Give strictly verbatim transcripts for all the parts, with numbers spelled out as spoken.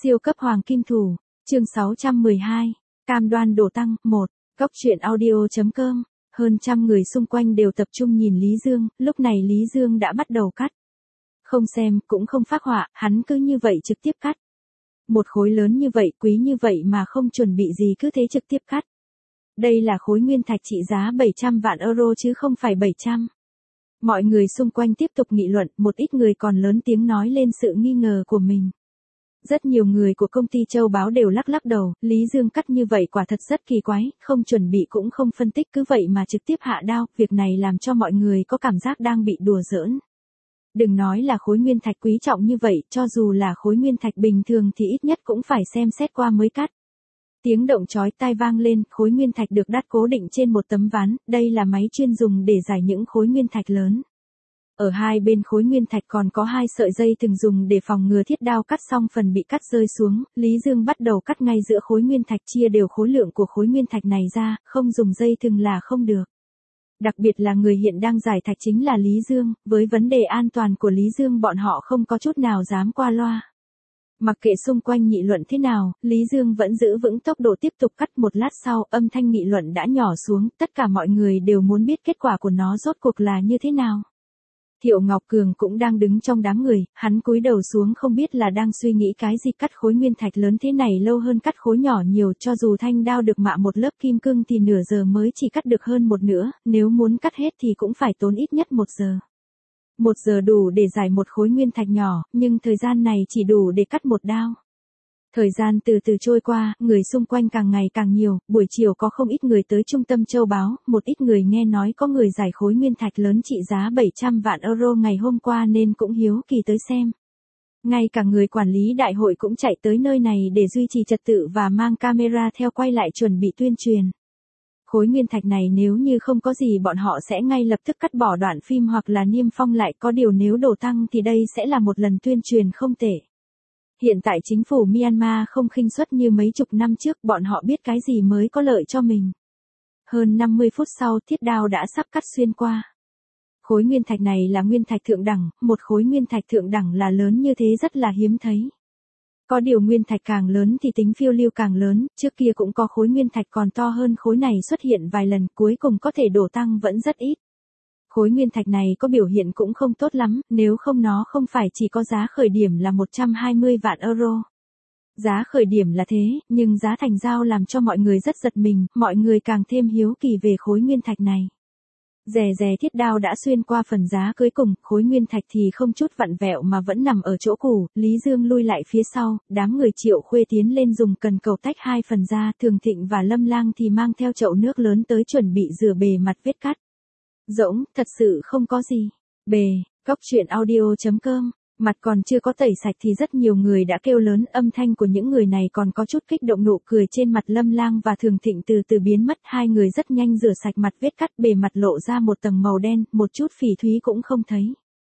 Siêu cấp hoàng kim thủ, chương sáu trăm mười hai, cam đoan đổ tăng, một, Cóc truyện audio.com, hơn trăm người xung quanh đều tập trung nhìn Lý Dương, lúc này Lý Dương đã bắt đầu cắt. Không xem, cũng không phác họa, hắn cứ như vậy trực tiếp cắt. Một khối lớn như vậy, quý như vậy mà không chuẩn bị gì cứ thế trực tiếp cắt. Đây là khối nguyên thạch trị giá bảy trăm vạn euro chứ không phải bảy trăm. Mọi người xung quanh tiếp tục nghị luận, một ít người còn lớn tiếng nói lên sự nghi ngờ của mình. Rất nhiều người của công ty Châu Báo đều lắc lắc đầu, Lý Dương cắt như vậy quả thật rất kỳ quái, không chuẩn bị cũng không phân tích cứ vậy mà trực tiếp hạ đao, việc này làm cho mọi người có cảm giác đang bị đùa giỡn. Đừng nói là khối nguyên thạch quý trọng như vậy, cho dù là khối nguyên thạch bình thường thì ít nhất cũng phải xem xét qua mới cắt. Tiếng động chói tai vang lên, khối nguyên thạch được đắt cố định trên một tấm ván, đây là máy chuyên dùng để giải những khối nguyên thạch lớn. Ở hai bên khối nguyên thạch còn có hai sợi dây thường dùng để phòng ngừa thiết đao cắt xong phần bị cắt rơi xuống, Lý Dương bắt đầu cắt ngay giữa khối nguyên thạch chia đều khối lượng của khối nguyên thạch này ra, không dùng dây thừng là không được. Đặc biệt là người hiện đang giải thạch chính là Lý Dương, với vấn đề an toàn của Lý Dương bọn họ không có chút nào dám qua loa. Mặc kệ xung quanh nghị luận thế nào, Lý Dương vẫn giữ vững tốc độ tiếp tục cắt. Một lát sau, âm thanh nghị luận đã nhỏ xuống, tất cả mọi người đều muốn biết kết quả của nó rốt cuộc là như thế nào. Thiệu Ngọc Cường cũng đang đứng trong đám người, hắn cúi đầu xuống không biết là đang suy nghĩ cái gì. Cắt khối nguyên thạch lớn thế này lâu hơn cắt khối nhỏ nhiều, cho dù thanh đao được mạ một lớp kim cương thì nửa giờ mới chỉ cắt được hơn một nửa, nếu muốn cắt hết thì cũng phải tốn ít nhất một giờ. Một giờ đủ để giải một khối nguyên thạch nhỏ, nhưng thời gian này chỉ đủ để cắt một đao. Thời gian từ từ trôi qua, người xung quanh càng ngày càng nhiều, buổi chiều có không ít người tới trung tâm Châu Báo, một ít người nghe nói có người giải khối nguyên thạch lớn trị giá bảy trăm vạn euro ngày hôm qua nên cũng hiếu kỳ tới xem. Ngay cả người quản lý đại hội cũng chạy tới nơi này để duy trì trật tự và mang camera theo quay lại chuẩn bị tuyên truyền. Khối nguyên thạch này nếu như không có gì bọn họ sẽ ngay lập tức cắt bỏ đoạn phim hoặc là niêm phong lại, có điều nếu đổ tăng thì đây sẽ là một lần tuyên truyền không tệ. Hiện tại chính phủ Myanmar không khinh suất như mấy chục năm trước, bọn họ biết cái gì mới có lợi cho mình. Hơn năm mươi phút sau, thiết đao đã sắp cắt xuyên qua. Khối nguyên thạch này là nguyên thạch thượng đẳng, một khối nguyên thạch thượng đẳng là lớn như thế rất là hiếm thấy. Có điều nguyên thạch càng lớn thì tính phiêu lưu càng lớn, trước kia cũng có khối nguyên thạch còn to hơn khối này xuất hiện vài lần, cuối cùng có thể đổ tăng vẫn rất ít. Khối nguyên thạch này có biểu hiện cũng không tốt lắm, nếu không nó không phải chỉ có giá khởi điểm là một trăm hai mươi vạn euro. Giá khởi điểm là thế, nhưng giá thành giao làm cho mọi người rất giật mình, mọi người càng thêm hiếu kỳ về khối nguyên thạch này. Rè rè thiết đao đã xuyên qua phần giá cuối cùng, khối nguyên thạch thì không chút vặn vẹo mà vẫn nằm ở chỗ cũ, Lý Dương lui lại phía sau, đám người Triệu Khuê tiến lên dùng cần cầu tách hai phần ra, Thường Thịnh và Lâm Lang thì mang theo chậu nước lớn tới chuẩn bị rửa bề mặt vết cắt. Rỗng, thật sự không có gì. Bề, Cóc truyện audio.com, mặt còn chưa có tẩy sạch thì rất nhiều người đã kêu lớn, âm thanh của những người này còn có chút kích động, nụ cười trên mặt Lâm Lang và Thường Thịnh từ từ biến mất, hai người rất nhanh rửa sạch mặt vết cắt, bề mặt lộ ra một tầng màu đen, một chút phỉ thúy cũng không thấy.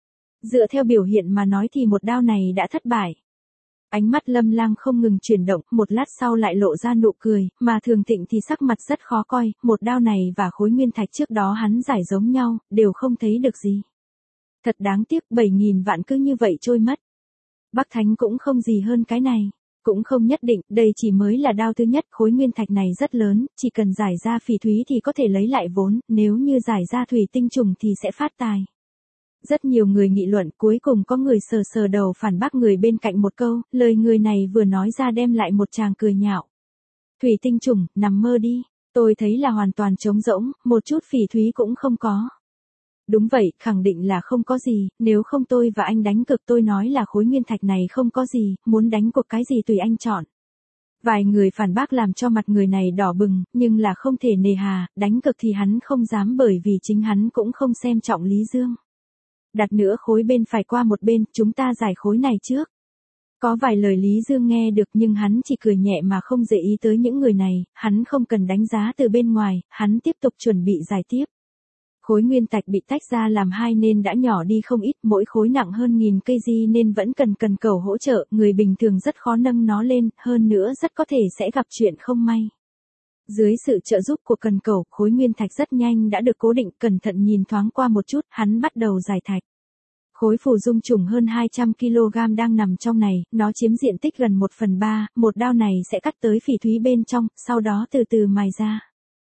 Dựa theo biểu hiện mà nói thì một đao này đã thất bại. Ánh mắt Lâm Lang không ngừng chuyển động, một lát sau lại lộ ra nụ cười, mà Thường Thịnh thì sắc mặt rất khó coi, một đao này và khối nguyên thạch trước đó hắn giải giống nhau, đều không thấy được gì. Thật đáng tiếc, bảy nghìn vạn cứ như vậy trôi mất. Bắc Thánh cũng không gì hơn cái này. Cũng không nhất định, đây chỉ mới là đao thứ nhất, khối nguyên thạch này rất lớn, chỉ cần giải ra phỉ thúy thì có thể lấy lại vốn, nếu như giải ra thủy tinh trùng thì sẽ phát tài. Rất nhiều người nghị luận, cuối cùng có người sờ sờ đầu phản bác người bên cạnh một câu, lời người này vừa nói ra đem lại một tràng cười nhạo. Thủy tinh trùng, nằm mơ đi, tôi thấy là hoàn toàn trống rỗng, một chút phỉ thúy cũng không có. Đúng vậy, khẳng định là không có gì, nếu không tôi và anh đánh cược, tôi nói là khối nguyên thạch này không có gì, muốn đánh cuộc cái gì tùy anh chọn. Vài người phản bác làm cho mặt người này đỏ bừng, nhưng là không thể nề hà, đánh cược thì hắn không dám bởi vì chính hắn cũng không xem trọng Lý Dương. Đặt nữa khối bên phải qua một bên, chúng ta giải khối này trước. Có vài lời Lý Dương nghe được nhưng hắn chỉ cười nhẹ mà không để ý tới những người này, hắn không cần đánh giá từ bên ngoài, hắn tiếp tục chuẩn bị giải tiếp. Khối nguyên thạch bị tách ra làm hai nên đã nhỏ đi không ít, mỗi khối nặng hơn nghìn cây gi nên vẫn cần cần cầu hỗ trợ, người bình thường rất khó nâng nó lên, hơn nữa rất có thể sẽ gặp chuyện không may. Dưới sự trợ giúp của cần cầu, khối nguyên thạch rất nhanh đã được cố định, cẩn thận nhìn thoáng qua một chút, hắn bắt đầu giải thạch. Khối phù dung trùng hơn hai trăm ki lô gam đang nằm trong này, nó chiếm diện tích gần một phần ba, một đao này sẽ cắt tới phỉ thúy bên trong, sau đó từ từ mài ra.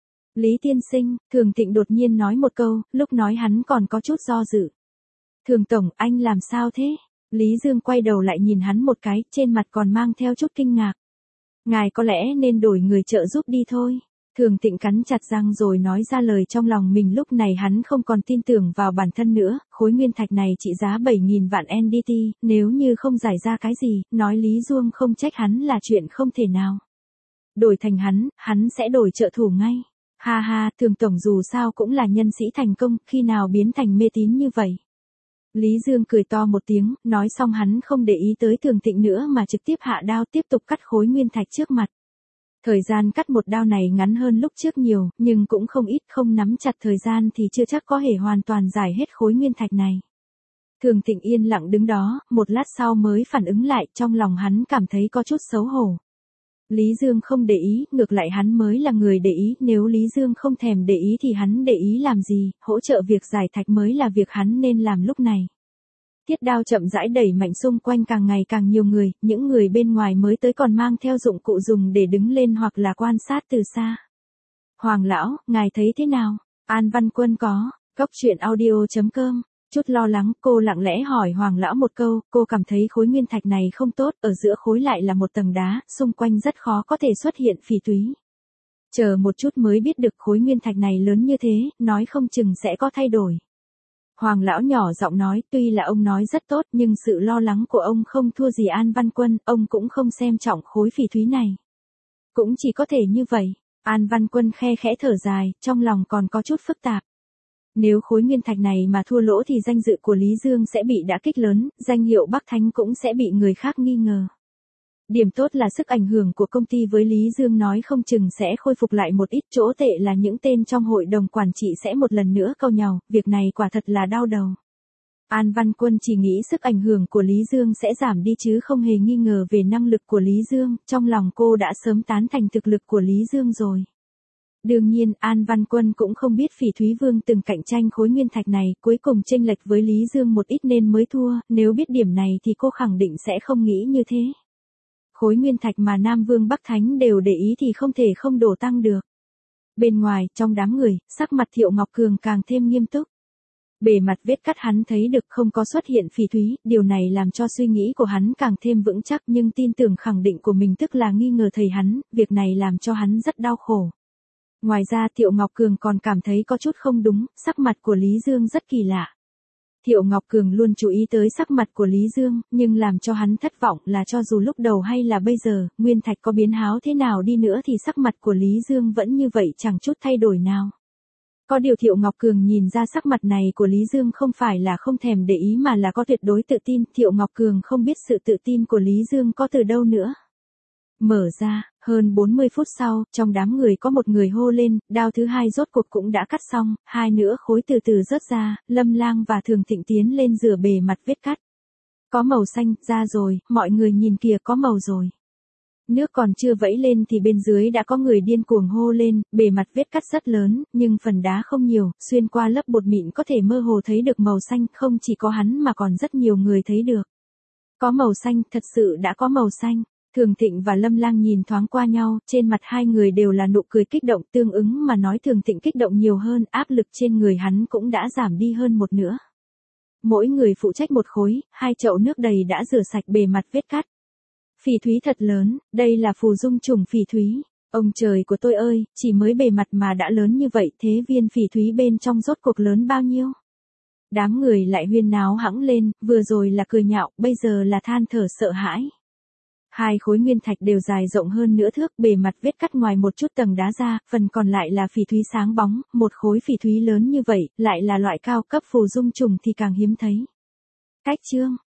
Lý tiên sinh, Thường Thịnh đột nhiên nói một câu, lúc nói hắn còn có chút do dự. Thường tổng, anh làm sao thế? Lý Dương quay đầu lại nhìn hắn một cái, trên mặt còn mang theo chút kinh ngạc. Ngài có lẽ nên đổi người trợ giúp đi thôi. Thường Thịnh cắn chặt răng rồi nói ra lời trong lòng mình, lúc này hắn không còn tin tưởng vào bản thân nữa, khối nguyên thạch này trị giá bảy nghìn vạn en đê tê, nếu như không giải ra cái gì, nói Lý Dương không trách hắn là chuyện không thể nào. Đổi thành hắn, hắn sẽ đổi trợ thủ ngay. Ha ha, Thường tổng dù sao cũng là nhân sĩ thành công, khi nào biến thành mê tín như vậy. Lý Dương cười to một tiếng, nói xong hắn không để ý tới Thường Thịnh nữa mà trực tiếp hạ đao tiếp tục cắt khối nguyên thạch trước mặt. Thời gian cắt một đao này ngắn hơn lúc trước nhiều, nhưng cũng không ít, không nắm chặt thời gian thì chưa chắc có thể hoàn toàn giải hết khối nguyên thạch này. Thường Thịnh yên lặng đứng đó, một lát sau mới phản ứng lại, trong lòng hắn cảm thấy có chút xấu hổ. Lý Dương không để ý, ngược lại hắn mới là người để ý, nếu Lý Dương không thèm để ý thì hắn để ý làm gì, hỗ trợ việc giải thạch mới là việc hắn nên làm lúc này. Thiết đao chậm rãi đẩy mạnh xung quanh, càng ngày càng nhiều người, những người bên ngoài mới tới còn mang theo dụng cụ dùng để đứng lên hoặc là quan sát từ xa. Hoàng lão, ngài thấy thế nào? An Văn Quân có, cốc truyện audio chấm com. Chút lo lắng, cô lặng lẽ hỏi Hoàng lão một câu, cô cảm thấy khối nguyên thạch này không tốt, ở giữa khối lại là một tầng đá, xung quanh rất khó có thể xuất hiện phỉ thúy. Chờ một chút mới biết được khối nguyên thạch này lớn như thế, nói không chừng sẽ có thay đổi. Hoàng lão nhỏ giọng nói, tuy là ông nói rất tốt nhưng sự lo lắng của ông không thua gì An Văn Quân, ông cũng không xem trọng khối phỉ thúy này. Cũng chỉ có thể như vậy. An Văn Quân khe khẽ thở dài, trong lòng còn có chút phức tạp. Nếu khối nguyên thạch này mà thua lỗ thì danh dự của Lý Dương sẽ bị đả kích lớn, danh hiệu Bắc Thánh cũng sẽ bị người khác nghi ngờ. Điểm tốt là sức ảnh hưởng của công ty với Lý Dương nói không chừng sẽ khôi phục lại một ít, chỗ tệ là những tên trong hội đồng quản trị sẽ một lần nữa cau nhàu, việc này quả thật là đau đầu. An Văn Quân chỉ nghĩ sức ảnh hưởng của Lý Dương sẽ giảm đi chứ không hề nghi ngờ về năng lực của Lý Dương, trong lòng cô đã sớm tán thành thực lực của Lý Dương rồi. Đương nhiên, An Văn Quân cũng không biết Phỉ Thúy Vương từng cạnh tranh khối nguyên thạch này, cuối cùng chênh lệch với Lý Dương một ít nên mới thua, nếu biết điểm này thì cô khẳng định sẽ không nghĩ như thế. Khối nguyên thạch mà Nam Vương Bắc Thánh đều để ý thì không thể không đổ tăng được. Bên ngoài, trong đám người, sắc mặt Thiệu Ngọc Cường càng thêm nghiêm túc. Bề mặt vết cắt hắn thấy được không có xuất hiện phỉ thúy, điều này làm cho suy nghĩ của hắn càng thêm vững chắc, nhưng tin tưởng khẳng định của mình tức là nghi ngờ thầy hắn, việc này làm cho hắn rất đau khổ. Ngoài ra Thiệu Ngọc Cường còn cảm thấy có chút không đúng, sắc mặt của Lý Dương rất kỳ lạ. Thiệu Ngọc Cường luôn chú ý tới sắc mặt của Lý Dương, nhưng làm cho hắn thất vọng là cho dù lúc đầu hay là bây giờ, nguyên thạch có biến háo thế nào đi nữa thì sắc mặt của Lý Dương vẫn như vậy, chẳng chút thay đổi nào. Có điều Thiệu Ngọc Cường nhìn ra sắc mặt này của Lý Dương không phải là không thèm để ý mà là có tuyệt đối tự tin, Thiệu Ngọc Cường không biết sự tự tin của Lý Dương có từ đâu nữa. Mở ra, hơn bốn mươi phút sau, trong đám người có một người hô lên, đao thứ hai rốt cuộc cũng đã cắt xong, hai nữa khối từ từ rớt ra, Lâm Lang và Thường Thịnh tiến lên rửa bề mặt vết cắt. Có màu xanh, ra rồi, mọi người nhìn kìa, có màu rồi. Nước còn chưa vẫy lên thì bên dưới đã có người điên cuồng hô lên, bề mặt vết cắt rất lớn, nhưng phần đá không nhiều, xuyên qua lớp bột mịn có thể mơ hồ thấy được màu xanh, không chỉ có hắn mà còn rất nhiều người thấy được. Có màu xanh, thật sự đã có màu xanh. Thường Thịnh và Lâm Lang nhìn thoáng qua nhau, trên mặt hai người đều là nụ cười kích động, tương ứng mà nói Thường Thịnh kích động nhiều hơn, áp lực trên người hắn cũng đã giảm đi hơn một nửa. Mỗi người phụ trách một khối, hai chậu nước đầy đã rửa sạch bề mặt vết cắt. Phỉ thúy thật lớn, đây là phù dung trùng phỉ thúy. Ông trời của tôi ơi, chỉ mới bề mặt mà đã lớn như vậy, thế viên phỉ thúy bên trong rốt cuộc lớn bao nhiêu? Đám người lại huyên náo hẵng lên, vừa rồi là cười nhạo, bây giờ là than thở sợ hãi. Hai khối nguyên thạch đều dài rộng hơn nửa thước, bề mặt vết cắt ngoài một chút tầng đá ra, phần còn lại là phỉ thúy sáng bóng, một khối phỉ thúy lớn như vậy, lại là loại cao cấp phù dung trùng thì càng hiếm thấy. Cách chương